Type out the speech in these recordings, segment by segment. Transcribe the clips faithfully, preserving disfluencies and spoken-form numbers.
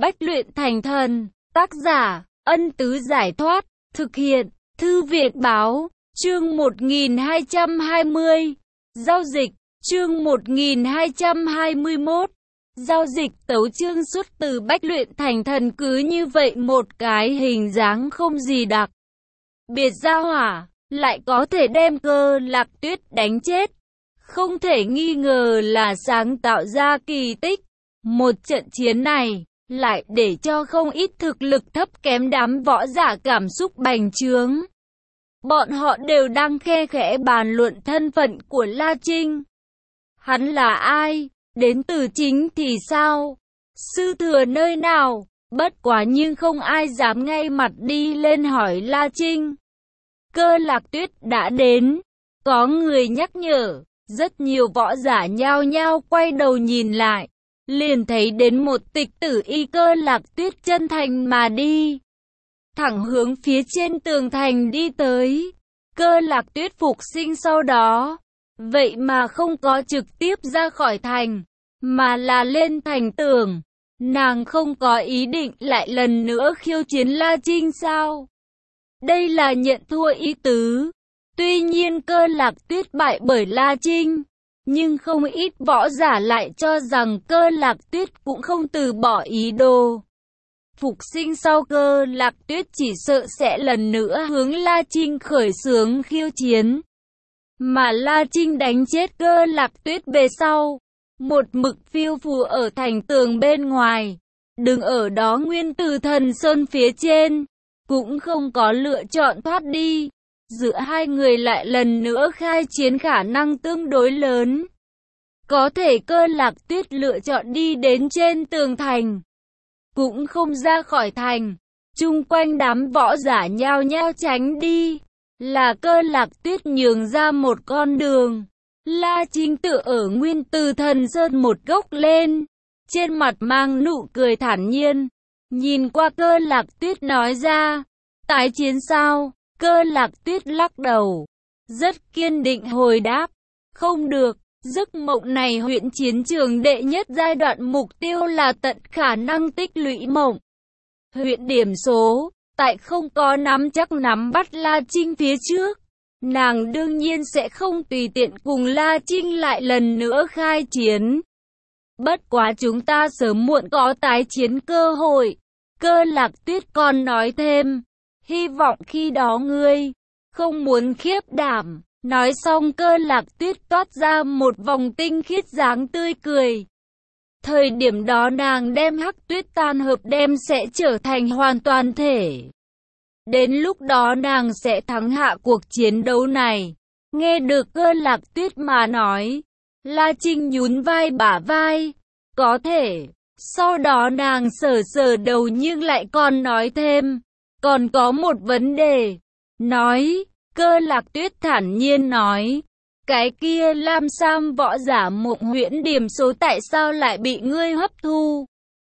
Bách luyện thành thần, tác giả, Ân Tứ Giải Thoát, thực hiện, Thư viện Báo, chương một nghìn hai trăm hai mươi, giao dịch, chương một nghìn hai trăm hai mươi mốt, giao dịch tấu chương xuất từ Bách luyện thành thần cứ như vậy một cái hình dáng không gì đặc biệt gia hỏa, lại có thể đem Cơ Lạc Tuyết đánh chết. Không thể nghi ngờ là sáng tạo ra kỳ tích. Một trận chiến này, lại để cho không ít thực lực thấp kém đám võ giả cảm xúc bành trướng. Bọn họ đều đang khe khẽ bàn luận thân phận của La Trinh. Hắn là ai? Đến từ chính thì sao? Sư thừa nơi nào? Bất quá nhưng không ai dám ngay mặt đi lên hỏi La Trinh. Cơ Lạc Tuyết đã đến. Có người nhắc nhở. Rất nhiều võ giả nhao nhao quay đầu nhìn lại. Liền thấy đến một tịch tử y Cơ Lạc Tuyết chân thành mà đi. Thẳng hướng phía trên tường thành đi tới. Cơ Lạc Tuyết phục sinh sau đó. Vậy mà không có trực tiếp ra khỏi thành. Mà là lên thành tường. Nàng không có ý định lại lần nữa khiêu chiến La Trinh sao? Đây là nhận thua ý tứ. Tuy nhiên Cơ Lạc Tuyết bại bởi La Trinh. Nhưng không ít võ giả lại cho rằng Cơ Lạc Tuyết cũng không từ bỏ ý đồ. Phục sinh sau Cơ Lạc Tuyết chỉ sợ sẽ lần nữa hướng La Trinh khởi xướng khiêu chiến. Mà La Trinh đánh chết Cơ Lạc Tuyết về sau. Một mực phiêu phù ở thành tường bên ngoài. Đứng ở đó Nguyên Tử Thần Sơn phía trên. Cũng không có lựa chọn thoát đi. Giữa hai người lại lần nữa khai chiến khả năng tương đối lớn. Có thể Cơ Lạc Tuyết lựa chọn đi đến trên tường thành. Cũng không ra khỏi thành. Chung quanh đám võ giả nhao nhao tránh đi. Là Cơ Lạc Tuyết nhường ra một con đường. La Trinh tự ở Nguyên Tử Thần Sơn một gốc lên. Trên mặt mang nụ cười thản nhiên. Nhìn qua Cơ Lạc Tuyết nói ra. Tái chiến sao? Cơ Lạc Tuyết lắc đầu. Rất kiên định hồi đáp. Không được. Giấc mộng này huyện chiến trường đệ nhất giai đoạn mục tiêu là tận khả năng tích lũy mộng. Huyện điểm số. Tại không có nắm chắc nắm bắt La Trinh phía trước. Nàng đương nhiên sẽ không tùy tiện cùng La Trinh lại lần nữa khai chiến. Bất quá chúng ta sớm muộn có tái chiến cơ hội. Cơ Lạc Tuyết còn nói thêm. Hy vọng khi đó ngươi không muốn khiếp đảm. Nói xong Cơ Lạc Tuyết toát ra một vòng tinh khiết dáng tươi cười. Thời điểm đó nàng đem hắc tuyết tan hợp đem sẽ trở thành hoàn toàn thể. Đến lúc đó nàng sẽ thắng hạ cuộc chiến đấu này. Nghe được Cơ Lạc Tuyết mà nói. La Trinh nhún vai bả vai. Có thể. Sau đó nàng sờ sờ đầu nhưng lại còn nói thêm. Còn có một vấn đề. Nói. Cơ Lạc Tuyết thản nhiên nói. Cái kia Lam Sam võ giả mộng huyễn điểm số tại sao lại bị ngươi hấp thu?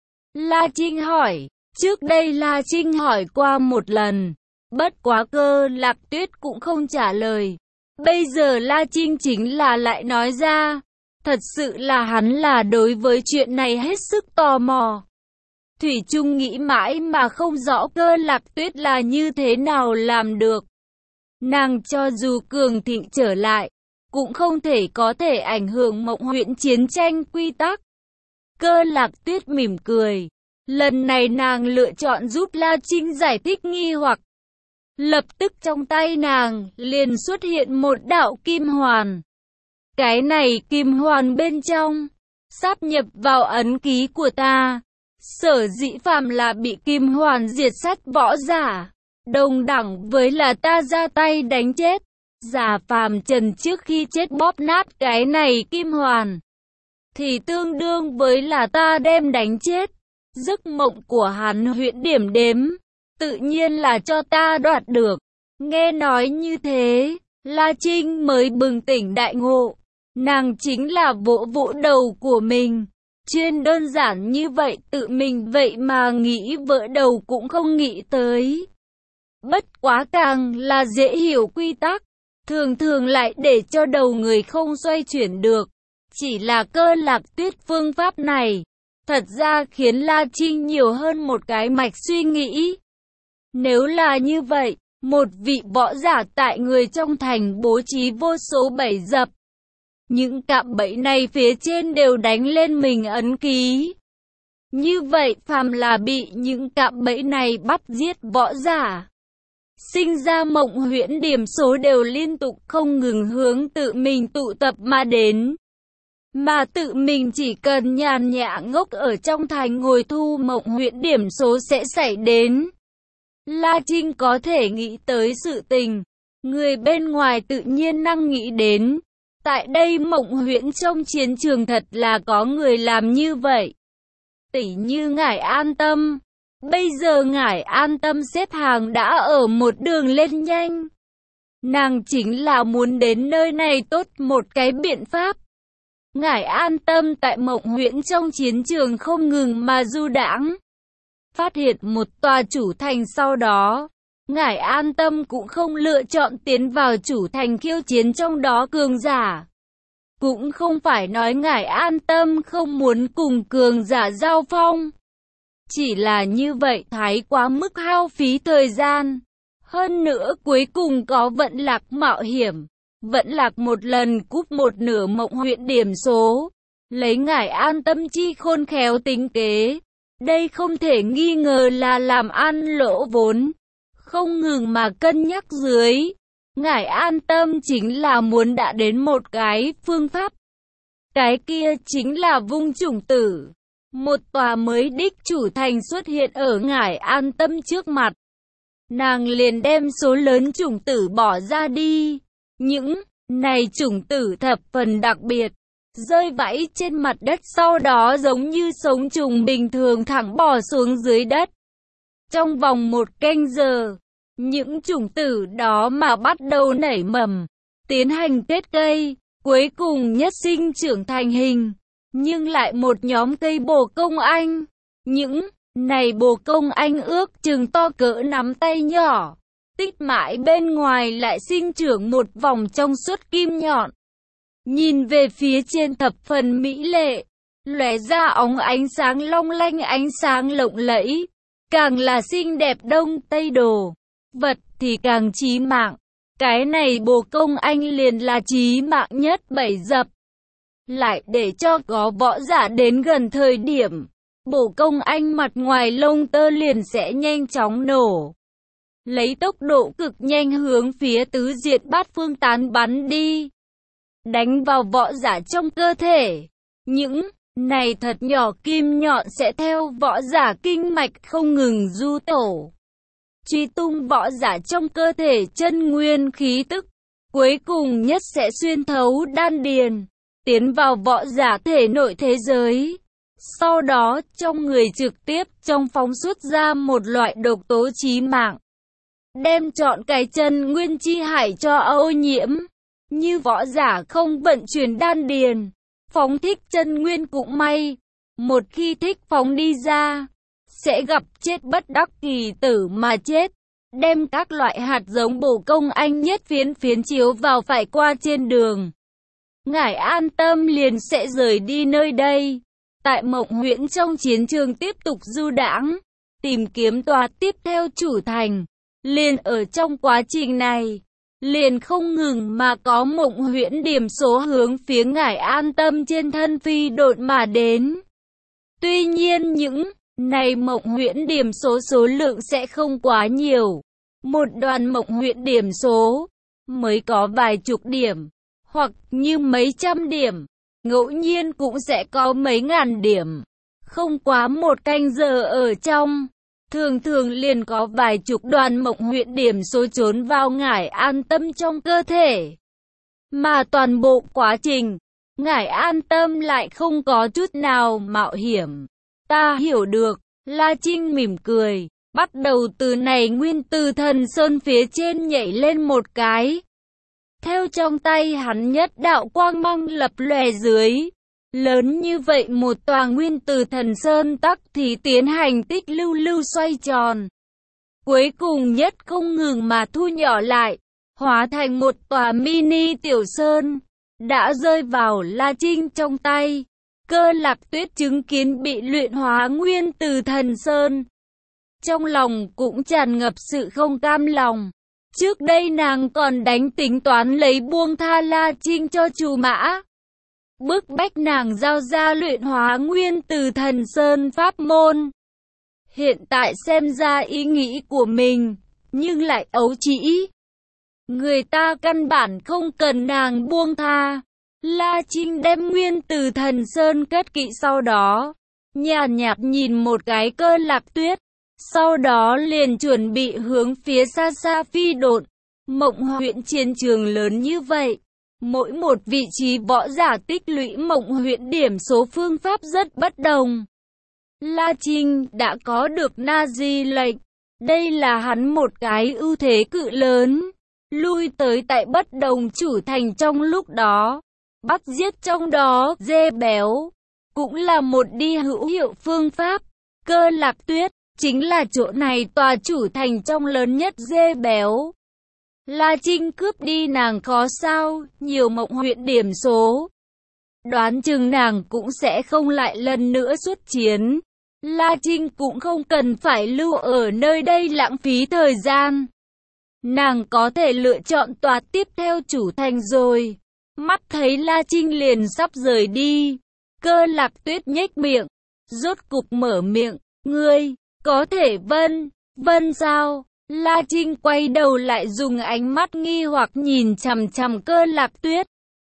La Trinh hỏi. Trước đây La Trinh hỏi qua một lần. Bất quá Cơ Lạc Tuyết cũng không trả lời. Bây giờ La Trinh chính là lại nói ra. Thật sự là hắn là đối với chuyện này hết sức tò mò. Thủy chung nghĩ mãi mà không rõ Cơ Lạc Tuyết là như thế nào làm được. Nàng cho dù cường thịnh trở lại, cũng không thể có thể ảnh hưởng mộng huyễn chiến tranh quy tắc. Cơ Lạc Tuyết mỉm cười. Lần này nàng lựa chọn giúp La Trinh giải thích nghi hoặc. Lập tức trong tay nàng liền xuất hiện một đạo kim hoàn. Cái này kim hoàn bên trong, sáp nhập vào ấn ký của ta. Sở dĩ phàm là bị kim hoàn diệt sát võ giả, đồng đẳng với là ta ra tay đánh chết. Giả phàm trần trước khi chết bóp nát cái này kim hoàn, thì tương đương với là ta đem đánh chết. Giấc mộng của hắn huyễn điểm đếm, tự nhiên là cho ta đoạt được. Nghe nói như thế, La Trinh mới bừng tỉnh đại ngộ. Nàng chính là vỗ vỗ đầu của mình. Chuyên đơn giản như vậy tự mình vậy mà nghĩ vỡ đầu cũng không nghĩ tới. Bất quá càng là dễ hiểu quy tắc, thường thường lại để cho đầu người không xoay chuyển được. Chỉ là Cơ Lạc Tuyết phương pháp này, thật ra khiến La Trinh nhiều hơn một cái mạch suy nghĩ. Nếu là như vậy, một vị võ giả tại người trong thành bố trí vô số bẫy dập. Những cạm bẫy này phía trên đều đánh lên mình ấn ký. Như vậy phàm là bị những cạm bẫy này bắt giết võ giả, sinh ra mộng huyễn điểm số đều liên tục không ngừng hướng tự mình tụ tập mà đến. Mà tự mình chỉ cần nhàn nhã ngốc ở trong thành ngồi thu mộng huyễn điểm số sẽ xảy đến. La Trinh có thể nghĩ tới sự tình, người bên ngoài tự nhiên năng nghĩ đến. Tại đây mộng huyễn trong chiến trường thật là có người làm như vậy. Tỷ như Ngải An Tâm. Bây giờ Ngải An Tâm xếp hàng đã ở một đường lên nhanh. Nàng chính là muốn đến nơi này tốt một cái biện pháp. Ngải An Tâm tại mộng huyễn trong chiến trường không ngừng mà du đãng. Phát hiện một tòa chủ thành sau đó, Ngải An Tâm cũng không lựa chọn tiến vào chủ thành khiêu chiến trong đó cường giả. Cũng không phải nói Ngải An Tâm không muốn cùng cường giả giao phong. Chỉ là như vậy thái quá mức hao phí thời gian. Hơn nữa cuối cùng có vận lạc mạo hiểm. Vận lạc một lần cúp một nửa mộng huyễn điểm số. Lấy Ngải An Tâm chi khôn khéo tính kế. Đây không thể nghi ngờ là làm ăn lỗ vốn. Không ngừng mà cân nhắc dưới. Ngải An Tâm chính là muốn đã đến một cái phương pháp. Cái kia chính là vung chủng tử. Một tòa mới đích chủ thành xuất hiện ở Ngải An Tâm trước mặt. Nàng liền đem số lớn chủng tử bỏ ra đi. Những này chủng tử thập phần đặc biệt. Rơi vãi trên mặt đất sau đó giống như sống trùng bình thường thẳng bò xuống dưới đất. Trong vòng một canh giờ, những chủng tử đó mà bắt đầu nảy mầm, tiến hành kết cây, cuối cùng nhất sinh trưởng thành hình. Nhưng lại một nhóm cây bồ công anh. Những này bồ công anh ước chừng to cỡ nắm tay nhỏ. Tích mãi bên ngoài lại sinh trưởng một vòng trong suốt kim nhọn. Nhìn về phía trên thập phần mỹ lệ, lóe ra óng ánh sáng long lanh ánh sáng lộng lẫy. Càng là xinh đẹp đông tây đồ vật thì càng chí mạng. Cái này bồ công anh liền là chí mạng nhất bẫy dập. Lại để cho có võ giả đến gần thời điểm, bồ công anh mặt ngoài lông tơ liền sẽ nhanh chóng nổ. Lấy tốc độ cực nhanh hướng phía tứ diện bát phương tán bắn đi. Đánh vào võ giả trong cơ thể. Những này thật nhỏ kim nhọn sẽ theo võ giả kinh mạch không ngừng du tổ. Truy tung võ giả trong cơ thể chân nguyên khí tức. Cuối cùng nhất sẽ xuyên thấu đan điền. Tiến vào võ giả thể nội thế giới. Sau đó trong người trực tiếp trong phóng xuất ra một loại độc tố chí mạng. Đem trọn cái chân nguyên chi hải cho ô nhiễm. Như võ giả không vận chuyển đan điền, phóng thích chân nguyên cũng may. Một khi thích phóng đi ra, sẽ gặp chết bất đắc kỳ tử mà chết. Đem các loại hạt giống bổ công anh nhất phiến phiến chiếu vào phải qua trên đường. Ngải An Tâm liền sẽ rời đi nơi đây. Tại mộng huyễn trong chiến trường tiếp tục du đãng, tìm kiếm tòa tiếp theo chủ thành. Liền ở trong quá trình này, liền không ngừng mà có mộng huyễn điểm số hướng phía Ngải An Tâm trên thân phi độn mà đến. Tuy nhiên những này mộng huyễn điểm số số lượng sẽ không quá nhiều. Một đoàn mộng huyễn điểm số mới có vài chục điểm, hoặc như mấy trăm điểm, ngẫu nhiên cũng sẽ có mấy ngàn điểm. Không quá một canh giờ ở trong, thường thường liền có vài chục đoàn mộng huyễn điểm số trốn vào Ngải An Tâm trong cơ thể. Mà toàn bộ quá trình, Ngải An Tâm lại không có chút nào mạo hiểm. Ta hiểu được, La Trinh mỉm cười, bắt đầu từ này nguyên từ thần sơn phía trên nhảy lên một cái. Theo trong tay hắn nhất đạo quang mang lập lòe dưới. Lớn như vậy một tòa nguyên từ thần sơn tắc thì tiến hành tích lưu lưu xoay tròn. Cuối cùng nhất không ngừng mà thu nhỏ lại, hóa thành một tòa mini tiểu sơn, đã rơi vào La Trinh trong tay. Cơ Lạc Tuyết chứng kiến bị luyện hóa nguyên từ thần sơn. Trong lòng cũng tràn ngập sự không cam lòng. Trước đây nàng còn đánh tính toán lấy buông tha La Trinh cho Trù Mã, bức bách nàng giao ra luyện hóa nguyên từ thần sơn pháp môn. Hiện tại xem ra ý nghĩ của mình, nhưng lại ấu trĩ. Người ta căn bản không cần nàng buông tha. La Trinh đem nguyên từ thần sơn cất kỹ, sau đó nhàn nhạt nhìn một cái Cơ Lạc Tuyết, sau đó liền chuẩn bị hướng phía xa xa phi độn. Mộng huyện chiến trường lớn như vậy, mỗi một vị trí võ giả tích lũy mộng huyện điểm số phương pháp rất bất đồng. La Trinh đã có được Na Di lệnh, đây là hắn một cái ưu thế cự lớn. Lui tới tại bất đồng chủ thành trong lúc đó, bắt giết trong đó dê béo, cũng là một đi hữu hiệu phương pháp. Cơ Lạc Tuyết chính là chỗ này tòa chủ thành trong lớn nhất dê béo. La Trinh cướp đi nàng có sao, nhiều mộng huyện điểm số. Đoán chừng nàng cũng sẽ không lại lần nữa xuất chiến. La Trinh cũng không cần phải lưu ở nơi đây lãng phí thời gian. Nàng có thể lựa chọn tòa tiếp theo chủ thành rồi. Mắt thấy La Trinh liền sắp rời đi, Cơ Lạc Tuyết nhếch miệng, rốt cục mở miệng, ngươi, có thể vân, vân sao? La Trinh quay đầu lại dùng ánh mắt nghi hoặc nhìn chằm chằm Cơ Lạc Tuyết.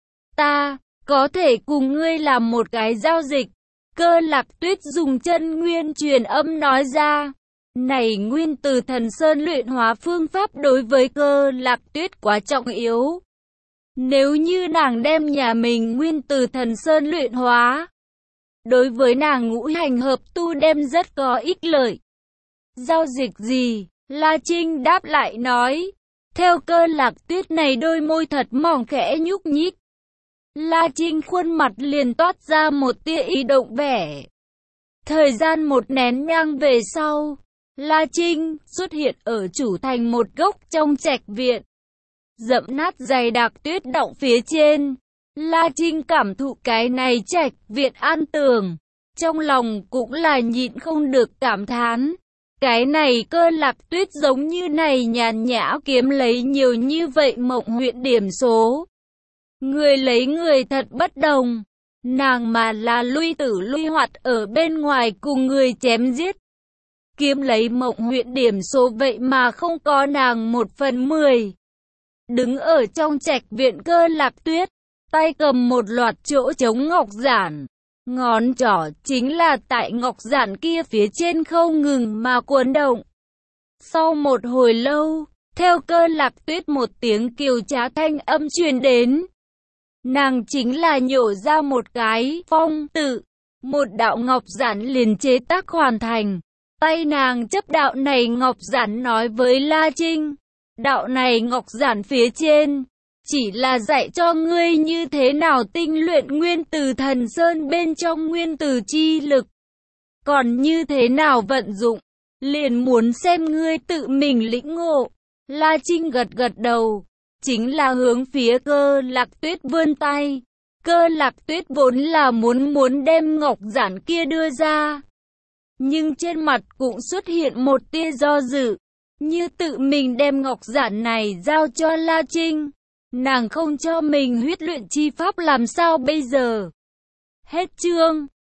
Ta, có thể cùng ngươi làm một cái giao dịch. Cơ Lạc Tuyết dùng chân nguyên truyền âm nói ra. Này nguyên từ thần sơn luyện hóa phương pháp đối với Cơ Lạc Tuyết quá trọng yếu. Nếu như nàng đem nhà mình nguyên từ thần sơn luyện hóa, đối với nàng ngũ hành hợp tu đem rất có ích lợi. Giao dịch gì? La Trinh đáp lại nói. Theo Cơ Lạc Tuyết này đôi môi thật mỏng khẽ nhúc nhích. La Trinh khuôn mặt liền toát ra một tia ý động vẻ. Thời gian một nén nhang về sau, La Trinh xuất hiện ở chủ thành một gốc trong trạch viện. Rậm nát dày đặc tuyết động phía trên. La Trinh cảm thụ cái này trạch viện an tường. Trong lòng cũng là nhịn không được cảm thán. Cái này Cơ Lạc Tuyết giống như này nhàn nhã kiếm lấy nhiều như vậy mộng huyện điểm số. Người lấy người thật bất đồng. Nàng mà là lui tử lui hoạt ở bên ngoài cùng người chém giết. Kiếm lấy mộng huyện điểm số vậy mà không có nàng một phần mười. Đứng ở trong trạch viện Cơ Lạc Tuyết, tay cầm một loạt chỗ trống ngọc giản. Ngón trỏ chính là tại ngọc giản kia phía trên không ngừng mà cuốn động. Sau một hồi lâu, theo Cơ Lạc Tuyết một tiếng kiều trá thanh âm truyền đến. Nàng chính là nhổ ra một cái phong tự, một đạo ngọc giản liền chế tác hoàn thành. Tay nàng chấp đạo này ngọc giản nói với La Trinh. Đạo này ngọc giản phía trên chỉ là dạy cho ngươi như thế nào tinh luyện nguyên từ thần sơn bên trong nguyên từ chi lực. Còn như thế nào vận dụng, liền muốn xem ngươi tự mình lĩnh ngộ. La Trinh gật gật đầu, chính là hướng phía Cơ Lạc Tuyết vươn tay. Cơ Lạc Tuyết vốn là muốn muốn đem ngọc giản kia đưa ra. Nhưng trên mặt cũng xuất hiện một tia do dự. Như tự mình đem ngọc giản này giao cho La Trinh. Nàng không cho mình huyết luyện chi pháp làm sao bây giờ? Hết chương.